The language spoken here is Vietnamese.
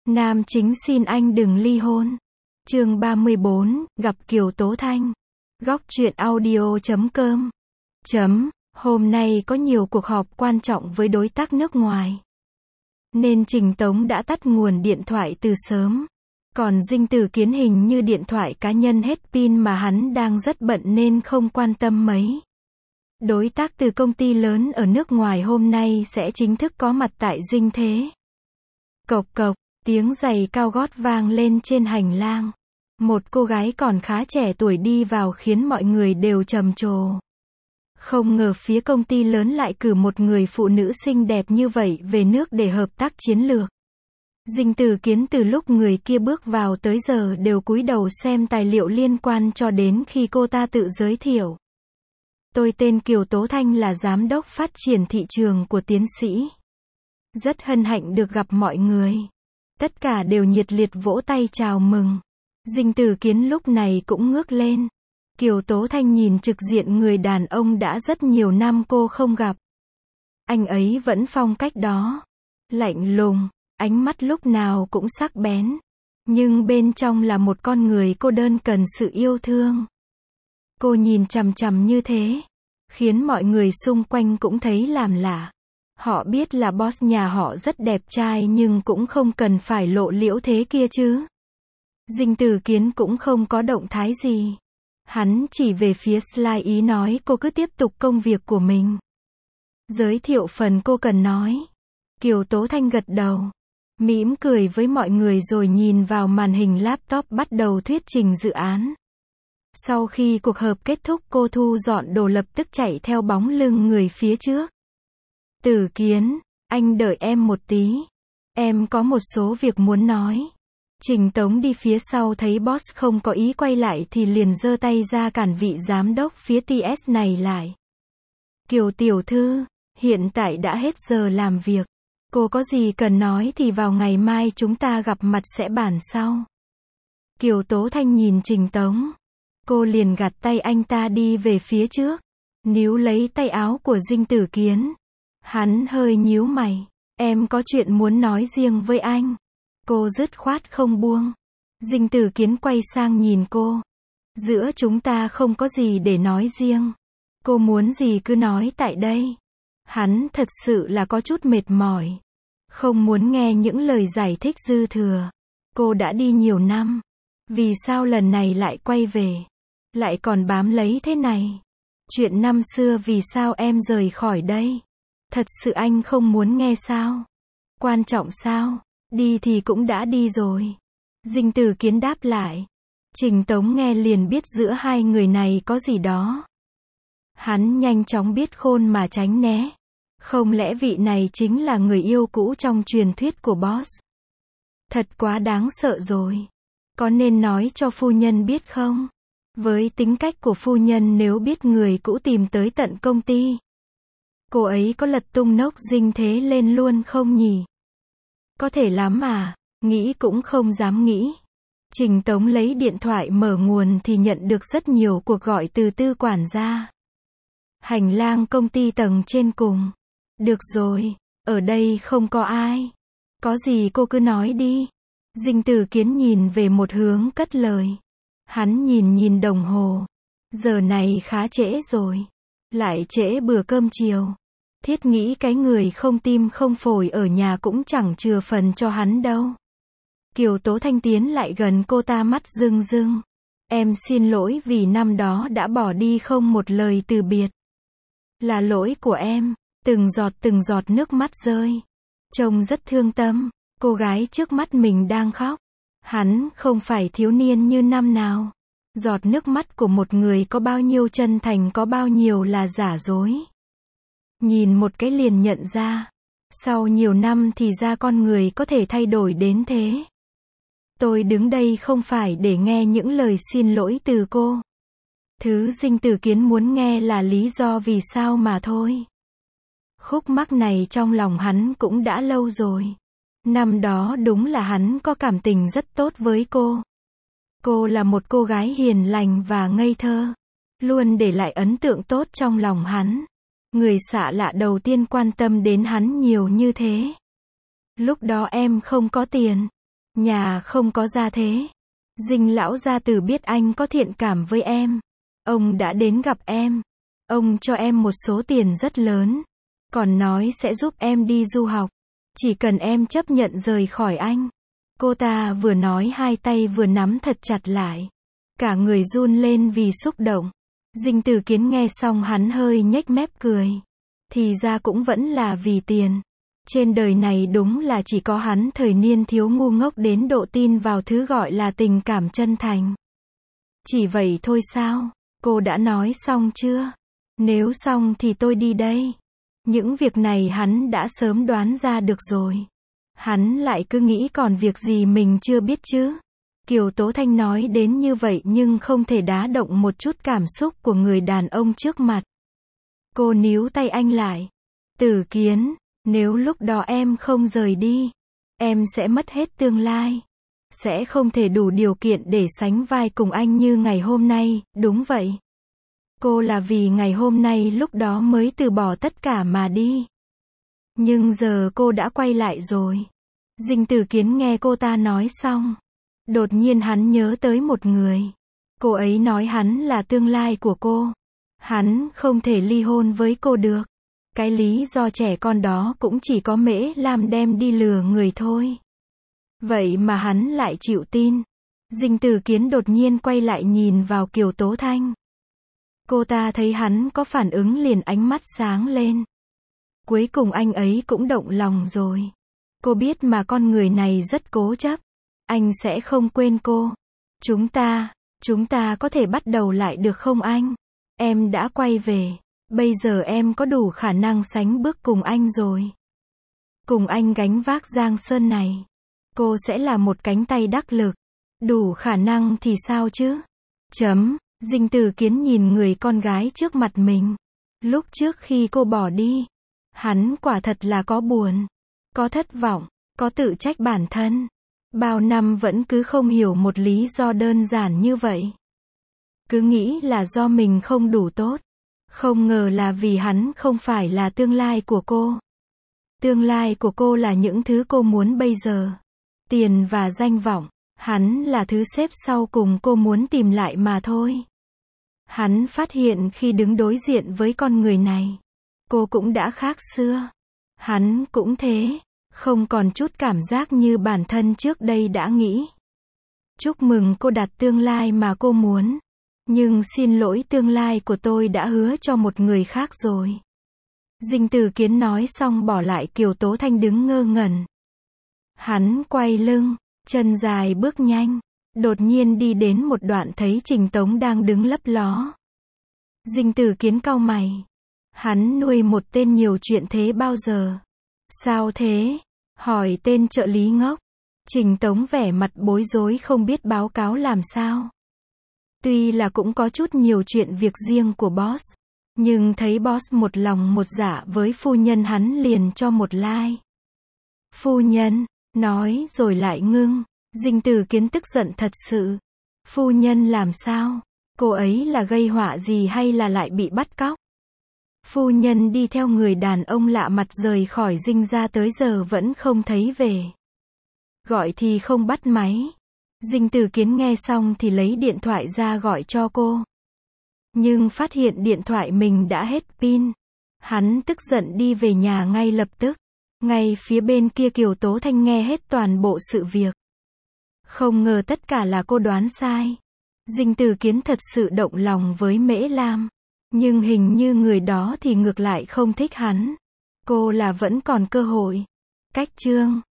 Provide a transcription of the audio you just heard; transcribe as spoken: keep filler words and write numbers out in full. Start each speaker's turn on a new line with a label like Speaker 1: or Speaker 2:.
Speaker 1: Nam chính xin anh đừng ly hôn. Chương ba mươi bốn, gặp Kiều Tố Thanh. Góc truyện audio chấm com. Chấm, hôm nay có nhiều cuộc họp quan trọng với đối tác nước ngoài. Nên Trình Tống đã tắt nguồn điện thoại từ sớm. Còn Dinh Tử Kiến hình như điện thoại cá nhân hết pin mà hắn đang rất bận nên không quan tâm mấy. Đối tác từ công ty lớn ở nước ngoài hôm nay sẽ chính thức có mặt tại Dinh Thế. Cộc cộc, tiếng giày cao gót vang lên trên hành lang. Một cô gái còn khá trẻ tuổi đi vào khiến mọi người đều trầm trồ. Không ngờ phía công ty lớn lại cử một người phụ nữ xinh đẹp như vậy về nước để hợp tác chiến lược. Dinh Tử Kiến từ lúc người kia bước vào tới giờ đều cúi đầu xem tài liệu liên quan cho đến khi cô ta tự giới thiệu. Tôi tên Kiều Tố Thanh, là giám đốc phát triển thị trường của tiến sĩ. Rất hân hạnh được gặp mọi người. Tất cả đều nhiệt liệt vỗ tay chào mừng. Dinh Tử Kiến lúc này cũng ngước lên. Kiều Tố Thanh nhìn trực diện người đàn ông đã rất nhiều năm cô không gặp. Anh ấy vẫn phong cách đó. Lạnh lùng, ánh mắt lúc nào cũng sắc bén. Nhưng bên trong là một con người cô đơn cần sự yêu thương. Cô nhìn chằm chằm như thế, khiến mọi người xung quanh cũng thấy làm lạ. Họ biết là boss nhà họ rất đẹp trai nhưng cũng không cần phải lộ liễu thế kia chứ. Dinh Tử Kiến cũng không có động thái gì. Hắn chỉ về phía slide ý nói cô cứ tiếp tục công việc của mình. Giới thiệu phần cô cần nói. Kiều Tố Thanh gật đầu, mỉm cười với mọi người rồi nhìn vào màn hình laptop bắt đầu thuyết trình dự án. Sau khi cuộc họp kết thúc cô thu dọn đồ lập tức chạy theo bóng lưng người phía trước. Tử Kiến, anh đợi em một tí. Em có một số việc muốn nói. Trình Tống đi phía sau thấy boss không có ý quay lại thì liền giơ tay ra cản vị giám đốc phía tê ét này lại. Kiều tiểu thư, hiện tại đã hết giờ làm việc. Cô có gì cần nói thì vào ngày mai chúng ta gặp mặt sẽ bàn sau. Kiều Tố Thanh nhìn Trình Tống. Cô liền gạt tay anh ta đi về phía trước, níu lấy tay áo của Dinh Tử Kiến. Hắn hơi nhíu mày. Em có chuyện muốn nói riêng với anh. Cô dứt khoát không buông. Dinh Tử Kiến quay sang nhìn cô. Giữa chúng ta không có gì để nói riêng. Cô muốn gì cứ nói tại đây. Hắn thật sự là có chút mệt mỏi. Không muốn nghe những lời giải thích dư thừa. Cô đã đi nhiều năm. Vì sao lần này lại quay về? Lại còn bám lấy thế này? Chuyện năm xưa vì sao em rời khỏi đây? Thật sự anh không muốn nghe sao? Quan trọng sao? Đi thì cũng đã đi rồi. Dinh Tử Kiến đáp lại. Trình Tống nghe liền biết giữa hai người này có gì đó. Hắn nhanh chóng biết khôn mà tránh né. Không lẽ vị này chính là người yêu cũ trong truyền thuyết của boss? Thật quá đáng sợ rồi. Có nên nói cho phu nhân biết không? Với tính cách của phu nhân nếu biết người cũ tìm tới tận công ty, cô ấy có lật tung nốc Dinh Thế lên luôn không nhỉ? Có thể lắm à, nghĩ cũng không dám nghĩ. Trình Tống lấy điện thoại mở nguồn thì nhận được rất nhiều cuộc gọi từ tư quản gia. Hành lang công ty tầng trên cùng. Được rồi, ở đây không có ai. Có gì cô cứ nói đi. Dinh Tử Kiến nhìn về một hướng cất lời. Hắn nhìn nhìn đồng hồ. Giờ này khá trễ rồi. Lại trễ bữa cơm chiều. Thiết nghĩ cái người không tim không phổi ở nhà cũng chẳng chừa phần cho hắn đâu. Kiều Tố Thanh tiến lại gần cô ta, mắt rưng rưng. Em xin lỗi vì năm đó đã bỏ đi không một lời từ biệt. Là lỗi của em. Từng giọt từng giọt nước mắt rơi. Trông rất thương tâm. Cô gái trước mắt mình đang khóc. Hắn không phải thiếu niên như năm nào. Giọt nước mắt của một người có bao nhiêu chân thành có bao nhiêu là giả dối. Nhìn một cái liền nhận ra. Sau nhiều năm thì ra con người có thể thay đổi đến thế. Tôi đứng đây không phải để nghe những lời xin lỗi từ cô. Thứ Dinh Tử Kiến muốn nghe là lý do vì sao mà thôi. Khúc mắc này trong lòng hắn cũng đã lâu rồi. Năm đó đúng là hắn có cảm tình rất tốt với cô. Cô là một cô gái hiền lành và ngây thơ. Luôn để lại ấn tượng tốt trong lòng hắn. Người xạ lạ đầu tiên quan tâm đến hắn nhiều như thế. Lúc đó em không có tiền. Nhà không có gia thế. Dinh lão gia tử biết anh có thiện cảm với em. Ông đã đến gặp em. Ông cho em một số tiền rất lớn. Còn nói sẽ giúp em đi du học. Chỉ cần em chấp nhận rời khỏi anh. Cô ta vừa nói hai tay vừa nắm thật chặt lại. Cả người run lên vì xúc động. Dinh Tử Kiến nghe xong hắn hơi nhếch mép cười. Thì ra cũng vẫn là vì tiền. Trên đời này đúng là chỉ có hắn thời niên thiếu ngu ngốc đến độ tin vào thứ gọi là tình cảm chân thành. Chỉ vậy thôi sao? Cô đã nói xong chưa? Nếu xong thì tôi đi đây. Những việc này hắn đã sớm đoán ra được rồi. Hắn lại cứ nghĩ còn việc gì mình chưa biết chứ. Kiều Tố Thanh nói đến như vậy nhưng không thể đá động một chút cảm xúc của người đàn ông trước mặt. Cô níu tay anh lại. Tử Kiến, nếu lúc đó em không rời đi, em sẽ mất hết tương lai. Sẽ không thể đủ điều kiện để sánh vai cùng anh như ngày hôm nay, đúng vậy. Cô là vì ngày hôm nay lúc đó mới từ bỏ tất cả mà đi. Nhưng giờ cô đã quay lại rồi. Dinh Tử Kiến nghe cô ta nói xong. Đột nhiên hắn nhớ tới một người. Cô ấy nói hắn là tương lai của cô. Hắn không thể ly hôn với cô được. Cái lý do trẻ con đó cũng chỉ có Mễ Lam đem đi lừa người thôi. Vậy mà hắn lại chịu tin. Dinh Tử Kiến đột nhiên quay lại nhìn vào Kiều Tố Thanh. Cô ta thấy hắn có phản ứng liền ánh mắt sáng lên. Cuối cùng anh ấy cũng động lòng rồi. Cô biết mà con người này rất cố chấp. Anh sẽ không quên cô. Chúng ta, chúng ta có thể bắt đầu lại được không anh? Em đã quay về. Bây giờ em có đủ khả năng sánh bước cùng anh rồi. Cùng anh gánh vác Giang Sơn này. Cô sẽ là một cánh tay đắc lực. Đủ khả năng thì sao chứ? Chấm. Dinh Tử Kiến nhìn người con gái trước mặt mình. Lúc trước khi cô bỏ đi, hắn quả thật là có buồn, có thất vọng, có tự trách bản thân. Bao năm vẫn cứ không hiểu một lý do đơn giản như vậy. Cứ nghĩ là do mình không đủ tốt. Không ngờ là vì hắn không phải là tương lai của cô. Tương lai của cô là những thứ cô muốn bây giờ. Tiền và danh vọng, hắn là thứ xếp sau cùng cô muốn tìm lại mà thôi. Hắn phát hiện khi đứng đối diện với con người này, cô cũng đã khác xưa. Hắn cũng thế, không còn chút cảm giác như bản thân trước đây đã nghĩ. Chúc mừng cô đạt tương lai mà cô muốn. Nhưng xin lỗi, tương lai của tôi đã hứa cho một người khác rồi. Dinh Tử Kiến nói xong bỏ lại Kiều Tố Thanh đứng ngơ ngẩn. Hắn quay lưng, chân dài bước nhanh. Đột nhiên đi đến một đoạn thấy Trình Tống đang đứng lấp ló. Dinh Tử Kiến cau mày. Hắn nuôi một tên nhiều chuyện thế bao giờ? Sao thế? Hỏi tên trợ lý ngốc. Trình Tống vẻ mặt bối rối không biết báo cáo làm sao. Tuy là cũng có chút nhiều chuyện việc riêng của boss. Nhưng thấy boss một lòng một dạ với phu nhân hắn liền cho một like. Phu nhân, nói rồi lại ngưng. Dinh Tử Kiến tức giận thật sự. Phu nhân làm sao? Cô ấy là gây họa gì hay là lại bị bắt cóc? Phu nhân đi theo người đàn ông lạ mặt rời khỏi Dinh ra tới giờ vẫn không thấy về. Gọi thì không bắt máy. Dinh Tử Kiến nghe xong thì lấy điện thoại ra gọi cho cô. Nhưng phát hiện điện thoại mình đã hết pin. Hắn tức giận đi về nhà ngay lập tức. Ngay phía bên kia Kiều Tố Thanh nghe hết toàn bộ sự việc. Không ngờ tất cả là cô đoán sai. Dinh Tử Kiến thật sự động lòng với Mễ Lam. Nhưng hình như người đó thì ngược lại không thích hắn. Cô là vẫn còn cơ hội. Cách chương